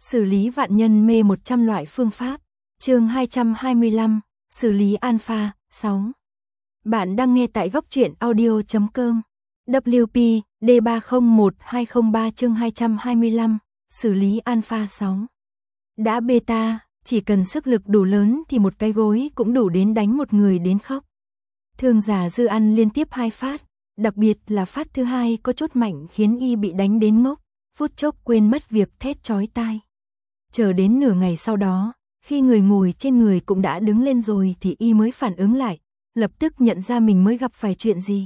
Xử lý vạn nhân mê 100 loại phương pháp. Chương 225, xử lý alpha 6. Bạn đang nghe tại góc truyện audio.com. WP D301203 chương 225, xử lý alpha 6. Đã beta, chỉ cần sức lực đủ lớn thì một cái gối cũng đủ đến đánh một người đến khóc. Thương giả dư ăn liên tiếp 2 phát, đặc biệt là phát thứ hai có chút mạnh khiến y bị đánh đến ngốc, phút chốc quên mất việc thét chói tai. Chờ đến nửa ngày sau đó, khi người ngồi trên người cũng đã đứng lên rồi thì y mới phản ứng lại, lập tức nhận ra mình mới gặp phải chuyện gì.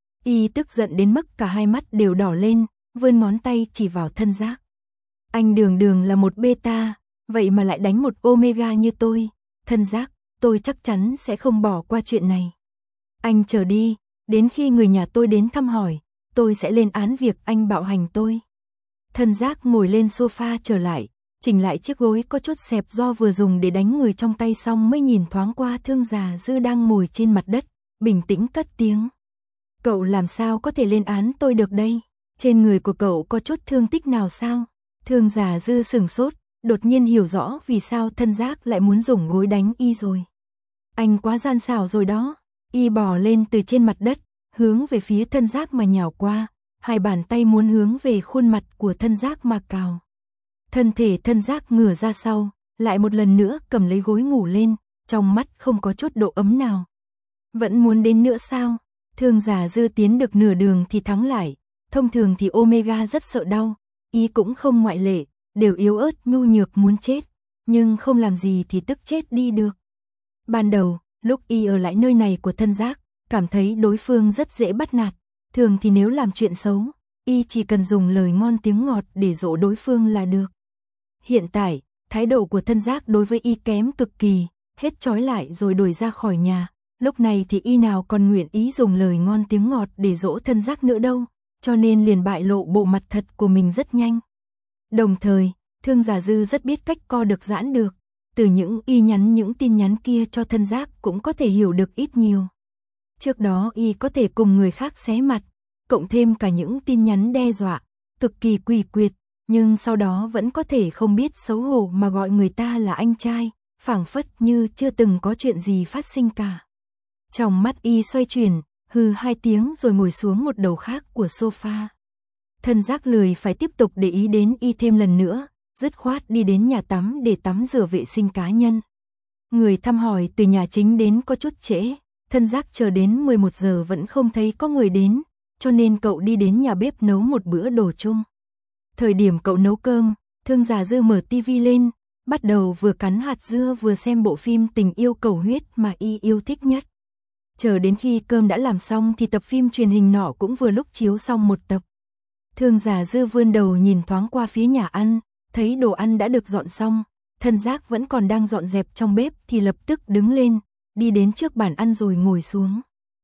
Y tức giận đến mức cả hai mắt đều đỏ lên, vươn ngón tay chỉ vào thân giác. Anh đường đường là một beta, vậy mà lại đánh một omega như tôi. Thân giác, tôi chắc chắn sẽ không bỏ qua chuyện này. Anh chờ đi, đến khi người nhà tôi đến thăm hỏi, tôi sẽ lên án việc anh bạo hành tôi. Thân giác ngồi lên sofa trở lại, chỉnh lại chiếc gối có chút xẹp do vừa dùng để đánh người trong tay xong mới nhìn thoáng qua thương già dư đang ngồi trên mặt đất, bình tĩnh cất tiếng. Cậu làm sao có thể lên án tôi được đây? Trên người của cậu có chút thương tích nào sao? Thương già dư sửng sốt, đột nhiên hiểu rõ vì sao thân giác lại muốn dùng gối đánh y rồi. Anh quá gian xảo rồi đó. Y bò lên từ trên mặt đất, hướng về phía thân giác mà nhào qua, hai bàn tay muốn hướng về khuôn mặt của thân giác mà cào. Thân thể thân giác ngửa ra sau, lại một lần nữa cầm lấy gối ngủ lên, trong mắt không có chút độ ấm nào. Vẫn muốn đến nữa sao? Thương giả dư tiến được nửa đường thì thắng lại, thông thường thì omega rất sợ đau, y cũng không ngoại lệ, đều yếu ớt nhu nhược muốn chết, nhưng không làm gì thì tức chết đi được. Ban đầu, lúc y ở lại nơi này của thân giác, cảm thấy đối phương rất dễ bắt nạt, thường thì nếu làm chuyện xấu, y chỉ cần dùng lời ngon tiếng ngọt để dỗ đối phương là được. Hiện tại, thái độ của thân giác đối với y kém cực kỳ, hết trói lại rồi đuổi ra khỏi nhà, lúc này thì y nào còn nguyện ý dùng lời ngon tiếng ngọt để dỗ thân giác nữa đâu, cho nên liền bại lộ bộ mặt thật của mình rất nhanh. Đồng thời, thương giả dư rất biết cách co được giãn được, từ những y nhắn những tin nhắn kia cho thân giác cũng có thể hiểu được ít nhiều. Trước đó y có thể cùng người khác xé mặt, cộng thêm cả những tin nhắn đe dọa, cực kỳ quỷ quyệt, nhưng sau đó vẫn có thể không biết xấu hổ mà gọi người ta là anh trai, phảng phất như chưa từng có chuyện gì phát sinh cả. Trong mắt y xoay chuyển, hừ 2 tiếng rồi ngồi xuống một đầu khác của sofa. Thân giác lười phải tiếp tục để ý đến y thêm lần nữa, dứt khoát đi đến nhà tắm để tắm rửa vệ sinh cá nhân. Người thăm hỏi từ nhà chính đến có chút trễ, thân giác chờ đến 11 giờ vẫn không thấy có người đến, cho nên cậu đi đến nhà bếp nấu một bữa đồ chung. Thời điểm cậu nấu cơm, thương già dư mở tivi lên, bắt đầu vừa cắn hạt dưa vừa xem bộ phim tình yêu cầu huyết mà y yêu thích nhất. Chờ đến khi cơm đã làm xong thì tập phim truyền hình nọ cũng vừa lúc chiếu xong một tập. Thương già dư vươn đầu nhìn thoáng qua phía nhà ăn, thấy đồ ăn đã được dọn xong, thân giác vẫn còn đang dọn dẹp trong bếp thì lập tức đứng lên, đi đến trước bàn ăn rồi ngồi xuống.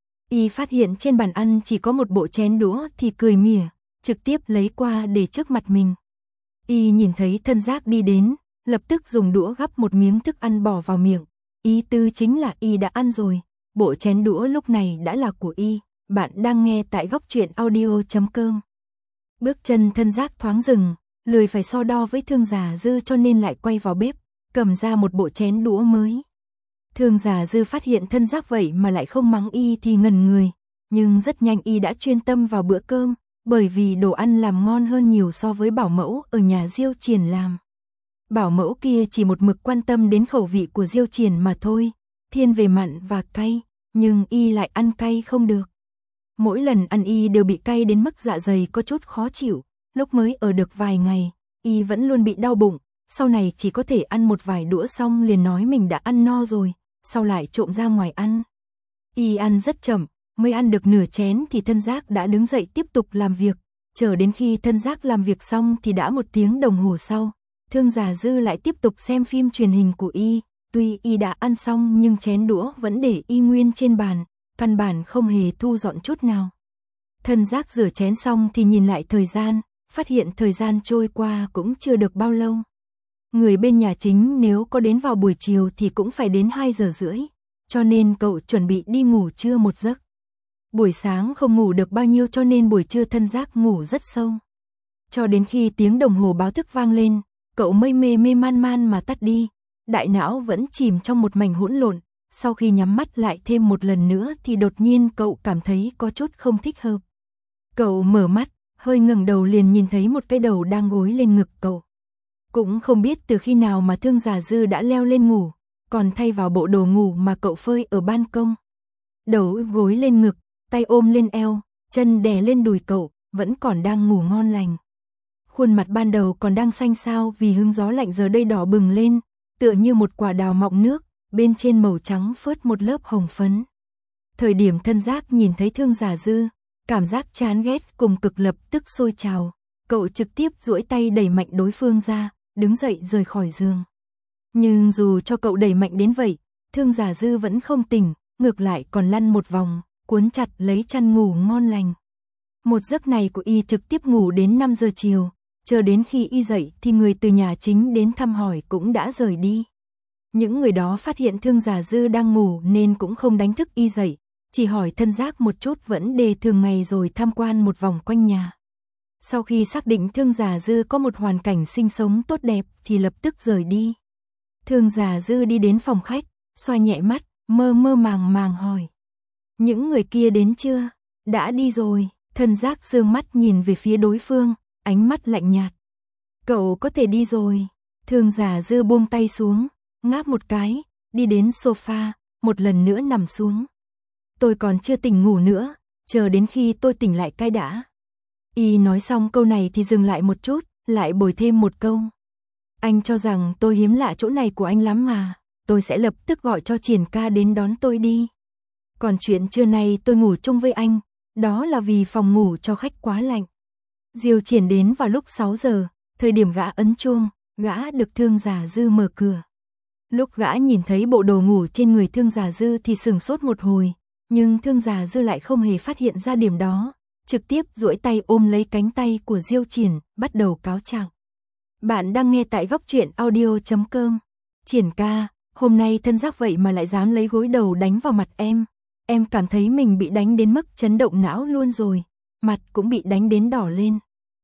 Y phát hiện trên bàn ăn chỉ có một bộ chén đũa thì cười mỉa, trực tiếp lấy qua để trước mặt mình. Y nhìn thấy thân giác đi đến, lập tức dùng đũa gắp một miếng thức ăn bỏ vào miệng, ý tứ chính là y đã ăn rồi, bộ chén đũa lúc này đã là của y. Bạn đang nghe tại góc truyện audio.com. Bước chân thân giác thoáng dừng, lười phải so đo với thương già dư cho nên lại quay vào bếp, cầm ra một bộ chén đũa mới. Thương già dư phát hiện thân giác vậy mà lại không mắng y thì ngẩn người, nhưng rất nhanh y đã chuyên tâm vào bữa cơm, bởi vì đồ ăn làm ngon hơn nhiều so với bảo mẫu ở nhà Diêu Triển làm. Bảo mẫu kia chỉ một mực quan tâm đến khẩu vị của Diêu Triển mà thôi, thiên về mặn và cay, nhưng y lại ăn cay không được. Mỗi lần ăn y đều bị cay đến mức dạ dày có chút khó chịu, lúc mới ở được vài ngày, y vẫn luôn bị đau bụng, sau này chỉ có thể ăn một vài đũa xong liền nói mình đã ăn no rồi, sau lại trộm ra ngoài ăn. Y ăn rất chậm, mới ăn được nửa chén thì thân giác đã đứng dậy tiếp tục làm việc, chờ đến khi thân giác làm việc xong thì đã 1 tiếng đồng hồ sau, thương già dư lại tiếp tục xem phim truyền hình của y, tuy y đã ăn xong nhưng chén đũa vẫn để y nguyên trên bàn, căn bản không hề thu dọn chút nào. Thân giác rửa chén xong thì nhìn lại thời gian, phát hiện thời gian trôi qua cũng chưa được bao lâu. Người bên nhà chính nếu có đến vào buổi chiều thì cũng phải đến 2 giờ rưỡi, cho nên cậu chuẩn bị đi ngủ trưa một giấc. Buổi sáng không ngủ được bao nhiêu cho nên buổi trưa thân giác ngủ rất sâu. Cho đến khi tiếng đồng hồ báo thức vang lên, cậu mê mê man man mà tắt đi, đại não vẫn chìm trong một mảnh hỗn lộn. Sau khi nhắm mắt lại thêm một lần nữa thì đột nhiên cậu cảm thấy có chút không thích hợp. Cậu mở mắt, hơi ngẩng đầu liền nhìn thấy một cái đầu đang gối lên ngực cậu. Cũng không biết từ khi nào mà Thương Giả Dư đã leo lên ngủ, còn thay vào bộ đồ ngủ mà cậu phơi ở ban công. Đầu gối lên ngực, tay ôm lên eo, chân đè lên đùi cậu, vẫn còn đang ngủ ngon lành. Khuôn mặt ban đầu còn đang xanh xao vì hứng gió lạnh giờ đây đỏ bừng lên, tựa như một quả đào mọng nước, bên trên màu trắng phớt một lớp hồng phấn. Thời điểm thân giác nhìn thấy Thương Giả Dư, cảm giác chán ghét cùng cực lập tức sôi trào, cậu trực tiếp duỗi tay đẩy mạnh đối phương ra, đứng dậy rời khỏi giường. Nhưng dù cho cậu đẩy mạnh đến vậy, Thương Giả Dư vẫn không tỉnh, ngược lại còn lăn một vòng, cuốn chặt lấy chăn ngủ ngon lành. Một giấc này của y trực tiếp ngủ đến 5 giờ chiều, chờ đến khi y dậy thì người từ nhà chính đến thăm hỏi cũng đã rời đi. Những người đó phát hiện Thương Giả Dư đang ngủ nên cũng không đánh thức y dậy, chỉ hỏi thân giác một chút vẫn đề thường ngày rồi tham quan một vòng quanh nhà. Sau khi xác định Thương Giả Dư có một hoàn cảnh sinh sống tốt đẹp thì lập tức rời đi. Thương Giả Dư đi đến phòng khách, xoa nhẹ mắt, mơ mơ màng màng hỏi. Những người kia đến chưa? Đã đi rồi. Thân giác dương mắt nhìn về phía đối phương, ánh mắt lạnh nhạt. Cậu có thể đi rồi. Thương Giả Dư buông tay xuống, ngáp một cái, đi đến sofa, một lần nữa nằm xuống. Tôi còn chưa tỉnh ngủ nữa, chờ đến khi tôi tỉnh lại cái đã. Y nói xong câu này thì dừng lại một chút, lại bồi thêm một câu. Anh cho rằng tôi hiếm lạ chỗ này của anh lắm mà, tôi sẽ lập tức gọi cho Triển ca đến đón tôi đi. Còn chuyện trưa nay tôi ngủ chung với anh, đó là vì phòng ngủ cho khách quá lạnh. Diêu Triển đến vào lúc 6 giờ, thời điểm gã ấn chuông, gã được Thương Giả Dư mở cửa. Lúc gã nhìn thấy bộ đồ ngủ trên người Thương Giả Dư thì sửng sốt một hồi, nhưng Thương Giả Dư lại không hề phát hiện ra điểm đó, trực tiếp duỗi tay ôm lấy cánh tay của Diêu Triển, bắt đầu cáo trạng. Bạn đang nghe tại goctruyện.audio.com. Triển ca, hôm nay thân giác vậy mà lại dám lấy gối đầu đánh vào mặt em. Em cảm thấy mình bị đánh đến mức chấn động não luôn rồi, mặt cũng bị đánh đến đỏ lên.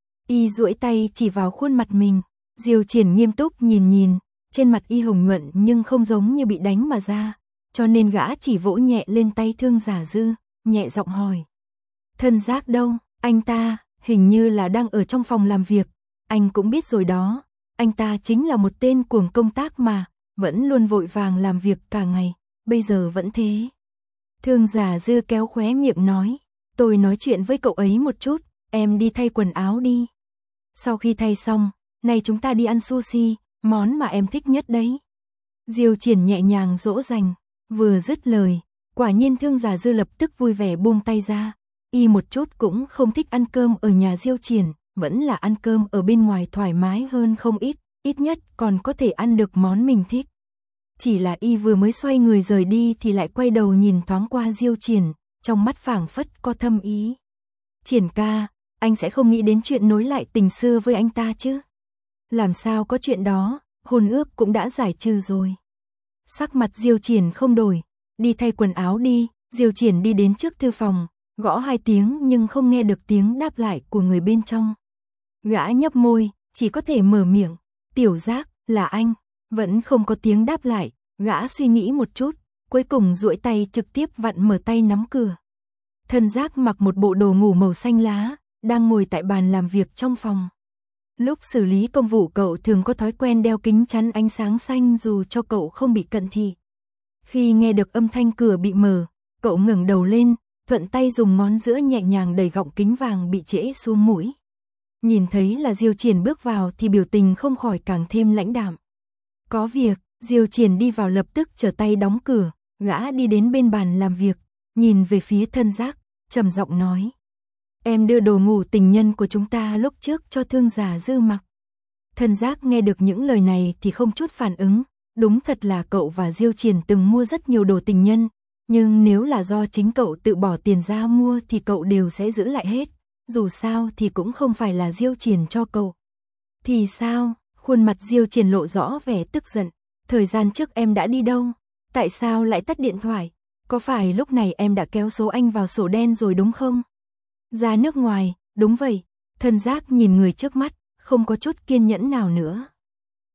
Y duỗi tay chỉ vào khuôn mặt mình, Diêu Triển nghiêm túc nhìn, trên mặt y hồng nhuận nhưng không giống như bị đánh mà ra, cho nên gã chỉ vỗ nhẹ lên tay Thương Giả Dư, nhẹ giọng hỏi. Thân giác đâu? Anh ta, hình như là đang ở trong phòng làm việc, anh cũng biết rồi đó, anh ta chính là một tên cuồng công tác mà, vẫn luôn vội vàng làm việc cả ngày, bây giờ vẫn thế. Thương Giả Dư kéo khóe miệng nói, tôi nói chuyện với cậu ấy một chút, em đi thay quần áo đi. Sau khi thay xong, nay chúng ta đi ăn sushi, món mà em thích nhất đấy. Diêu Triển nhẹ nhàng dỗ dành, vừa dứt lời, quả nhiên Thương Giả Dư lập tức vui vẻ buông tay ra. Y một chút cũng không thích ăn cơm ở nhà Diêu Triển, vẫn là ăn cơm ở bên ngoài thoải mái hơn không ít nhất còn có thể ăn được món mình thích. Chỉ là y vừa mới xoay người rời đi thì lại quay đầu nhìn thoáng qua Diêu Triển, trong mắt phảng phất có thâm ý. Triển ca, anh sẽ không nghĩ đến chuyện nối lại tình xưa với anh ta chứ? Làm sao có chuyện đó, hôn ước cũng đã giải trừ rồi. Sắc mặt Diêu Triển không đổi, đi thay quần áo đi. Diêu Triển đi đến trước thư phòng, gõ 2 tiếng nhưng không nghe được tiếng đáp lại của người bên trong. Gã nhấp môi, chỉ có thể mở miệng, Tiểu Giác, là anh. Vẫn không có tiếng đáp lại, gã suy nghĩ một chút, cuối cùng duỗi tay trực tiếp vặn mở tay nắm cửa. Thân Giác mặc một bộ đồ ngủ màu xanh lá, đang ngồi tại bàn làm việc trong phòng. Lúc xử lý công vụ cậu thường có thói quen đeo kính chắn ánh sáng xanh dù cho cậu không bị cận thị. Khi nghe được âm thanh cửa bị mở, cậu ngẩng đầu lên, thuận tay dùng ngón giữa nhẹ nhàng đẩy gọng kính vàng bị trễ xuống mũi. Nhìn thấy là Diêu Triển bước vào thì biểu tình không khỏi càng thêm lãnh đạm. Có việc, Diêu Triển đi vào lập tức trở tay đóng cửa, gã đi đến bên bàn làm việc, nhìn về phía Thân Giác, trầm giọng nói. Em đưa đồ ngủ tình nhân của chúng ta lúc trước cho Thương Giả Dư mặc. Thân Giác nghe được những lời này thì không chút phản ứng, đúng thật là cậu và Diêu Triển từng mua rất nhiều đồ tình nhân, nhưng nếu là do chính cậu tự bỏ tiền ra mua thì cậu đều sẽ giữ lại hết, dù sao thì cũng không phải là Diêu Triển cho cậu. Thì sao? Khuôn mặt Diêu Triển lộ rõ vẻ tức giận, thời gian trước em đã đi đâu? Tại sao lại tắt điện thoại? Có phải lúc này em đã kéo số anh vào sổ đen rồi đúng không? Ra nước ngoài, đúng vậy. Thân Giác nhìn người trước mắt, không có chút kiên nhẫn nào nữa.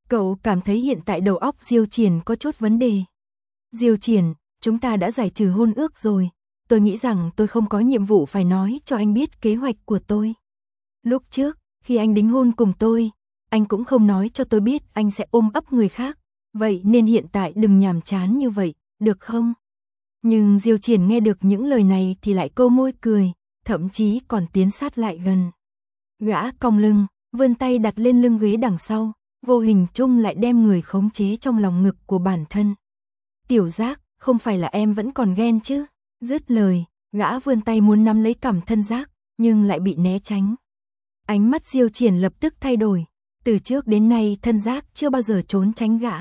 Cậu cảm thấy hiện tại đầu óc Diêu Triển có chút vấn đề. Diêu Triển, chúng ta đã giải trừ hôn ước rồi. Tôi nghĩ rằng tôi không có nhiệm vụ phải nói cho anh biết kế hoạch của tôi. Lúc trước, khi anh đính hôn cùng tôi, anh cũng không nói cho tôi biết anh sẽ ôm ấp người khác. Vậy nên hiện tại đừng nhàm chán như vậy, được không? Nhưng Diêu Triển nghe được những lời này thì lại câu môi cười, thậm chí còn tiến sát lại gần. Gã cong lưng, vươn tay đặt lên lưng ghế đằng sau, vô hình chung lại đem người khống chế trong lòng ngực của bản thân. Tiểu Giác, không phải là em vẫn còn ghen chứ? Dứt lời, gã vươn tay muốn nắm lấy cằm Thân Giác, nhưng lại bị né tránh. Ánh mắt Diêu Triển lập tức thay đổi, từ trước đến nay Thân Giác chưa bao giờ trốn tránh gã.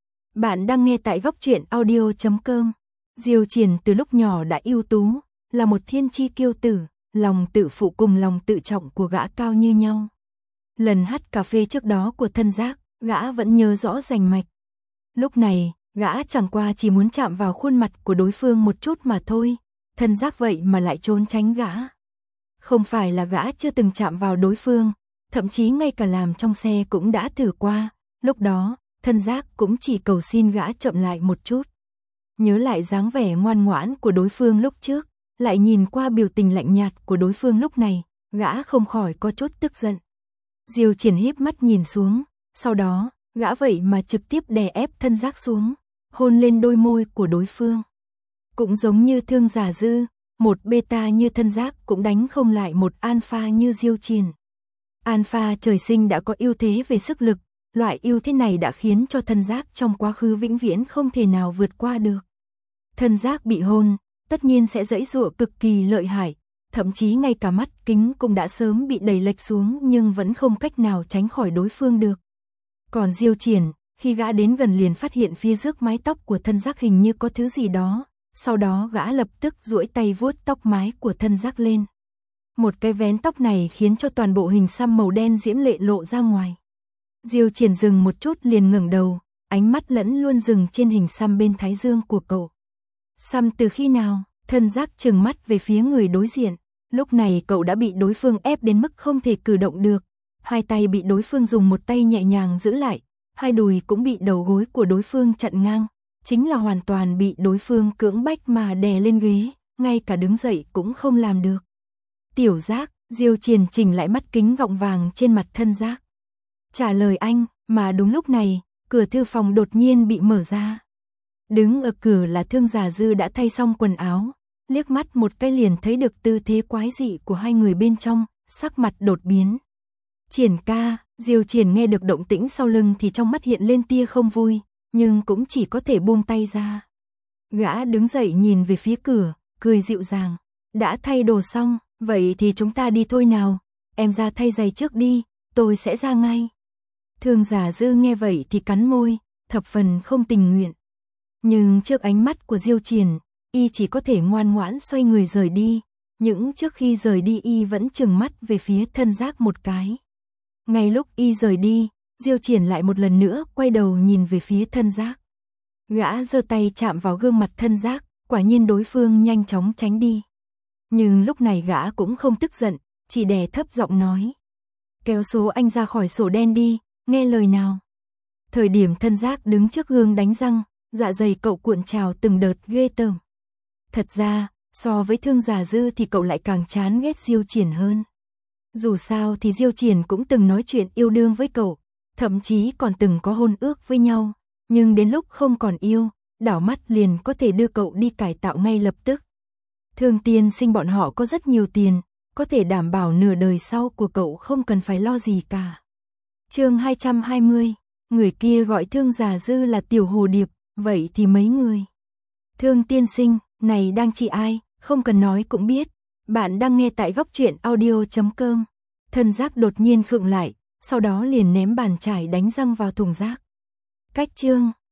Bạn đang nghe tại goctruyện.audio.com. Diêu Triển từ lúc nhỏ đã ưu tú, là một thiên chi kiêu tử, lòng tự phụ cùng lòng tự trọng của gã cao như nhau. Lần hắt cà phê trước đó của Thân Giác, gã vẫn nhớ rõ rành mạch. Lúc này, gã chẳng qua chỉ muốn chạm vào khuôn mặt của đối phương một chút mà thôi, Thân Giác vậy mà lại trốn tránh gã. Không phải là gã chưa từng chạm vào đối phương, thậm chí ngay cả làm trong xe cũng đã thử qua, lúc đó, Thân Giác cũng chỉ cầu xin gã chậm lại một chút. Nhớ lại dáng vẻ ngoan ngoãn của đối phương lúc trước, lại nhìn qua biểu tình lạnh nhạt của đối phương lúc này, gã không khỏi có chút tức giận. Diêu Triển híp mắt nhìn xuống, sau đó, gã vậy mà trực tiếp đè ép Thân Giác xuống, hôn lên đôi môi của đối phương. Cũng giống như Thương Giả Dư, một beta như Thân Giác cũng đánh không lại một alpha như Diêu Triển. Alpha trời sinh đã có ưu thế về sức lực, loại ưu thế này đã khiến cho Thân Giác trong quá khứ vĩnh viễn không thể nào vượt qua được. Thân Giác bị hôn, tất nhiên sẽ giãy giụa cực kỳ lợi hại, thậm chí ngay cả mắt kính cũng đã sớm bị đẩy lệch xuống nhưng vẫn không cách nào tránh khỏi đối phương được. Còn Diêu Triển, khi gã đến gần liền phát hiện phía trước mái tóc của Thân Giác hình như có thứ gì đó, sau đó gã lập tức duỗi tay vuốt tóc mái của Thân Giác lên. Một cái vén tóc này khiến cho toàn bộ hình xăm màu đen diễm lệ lộ ra ngoài. Diêu Triển dừng một chút liền ngẩng đầu, ánh mắt lẫn luôn dừng trên hình xăm bên thái dương của cậu. Xăm từ khi nào? Thân Giác trừng mắt về phía người đối diện, lúc này cậu đã bị đối phương ép đến mức không thể cử động được, hai tay bị đối phương dùng một tay nhẹ nhàng giữ lại, hai đùi cũng bị đầu gối của đối phương chặn ngang, chính là hoàn toàn bị đối phương cưỡng bách mà đè lên ghế, ngay cả đứng dậy cũng không làm được. Tiểu Giác, Diêu Triển chỉnh lại mắt kính gọng vàng trên mặt Thân Giác. Trả lời anh, mà đúng lúc này, cửa thư phòng đột nhiên bị mở ra. Đứng ở cửa là Thương Giả Dư đã thay xong quần áo, liếc mắt một cái liền thấy được tư thế quái dị của hai người bên trong, sắc mặt đột biến. Triển ca, Diêu Triển nghe được động tĩnh sau lưng thì trong mắt hiện lên tia không vui, nhưng cũng chỉ có thể buông tay ra. Gã đứng dậy nhìn về phía cửa, cười dịu dàng. Đã thay đồ xong, vậy thì chúng ta đi thôi nào, em ra thay giày trước đi, tôi sẽ ra ngay. Thương Giả Dư nghe vậy thì cắn môi, thập phần không tình nguyện. Nhưng trước ánh mắt của Diêu Triển, y chỉ có thể ngoan ngoãn xoay người rời đi, những trước khi rời đi y vẫn trừng mắt về phía Thân Giác một cái. Ngay lúc y rời đi, Diêu Triển lại một lần nữa quay đầu nhìn về phía Thân Giác. Gã giơ tay chạm vào gương mặt Thân Giác, quả nhiên đối phương nhanh chóng tránh đi. Nhưng lúc này gã cũng không tức giận, chỉ đè thấp giọng nói. Kéo số anh ra khỏi sổ đen đi, nghe lời nào. Thời điểm Thân Giác đứng trước gương đánh răng, dạ dày cậu cuộn trào từng đợt ghê tởm. Thật ra, so với Thương Giả Dư thì cậu lại càng chán ghét Diêu Triển hơn. Dù sao thì Diêu Triển cũng từng nói chuyện yêu đương với cậu, thậm chí còn từng có hôn ước với nhau, nhưng đến lúc không còn yêu, đảo mắt liền có thể đưa cậu đi cải tạo ngay lập tức. Thương tiên sinh bọn họ có rất nhiều tiền, có thể đảm bảo nửa đời sau của cậu không cần phải lo gì cả. Chương 220, người kia gọi Thương Giả Dư là tiểu hồ điệp, vậy thì mấy người? Thương tiên sinh, này đang chỉ ai, không cần nói cũng biết. Bạn đang nghe tại goctruyện.audio.com. Thân Giác đột nhiên khựng lại, sau đó liền ném bàn chải đánh răng vào thùng rác. Cách chương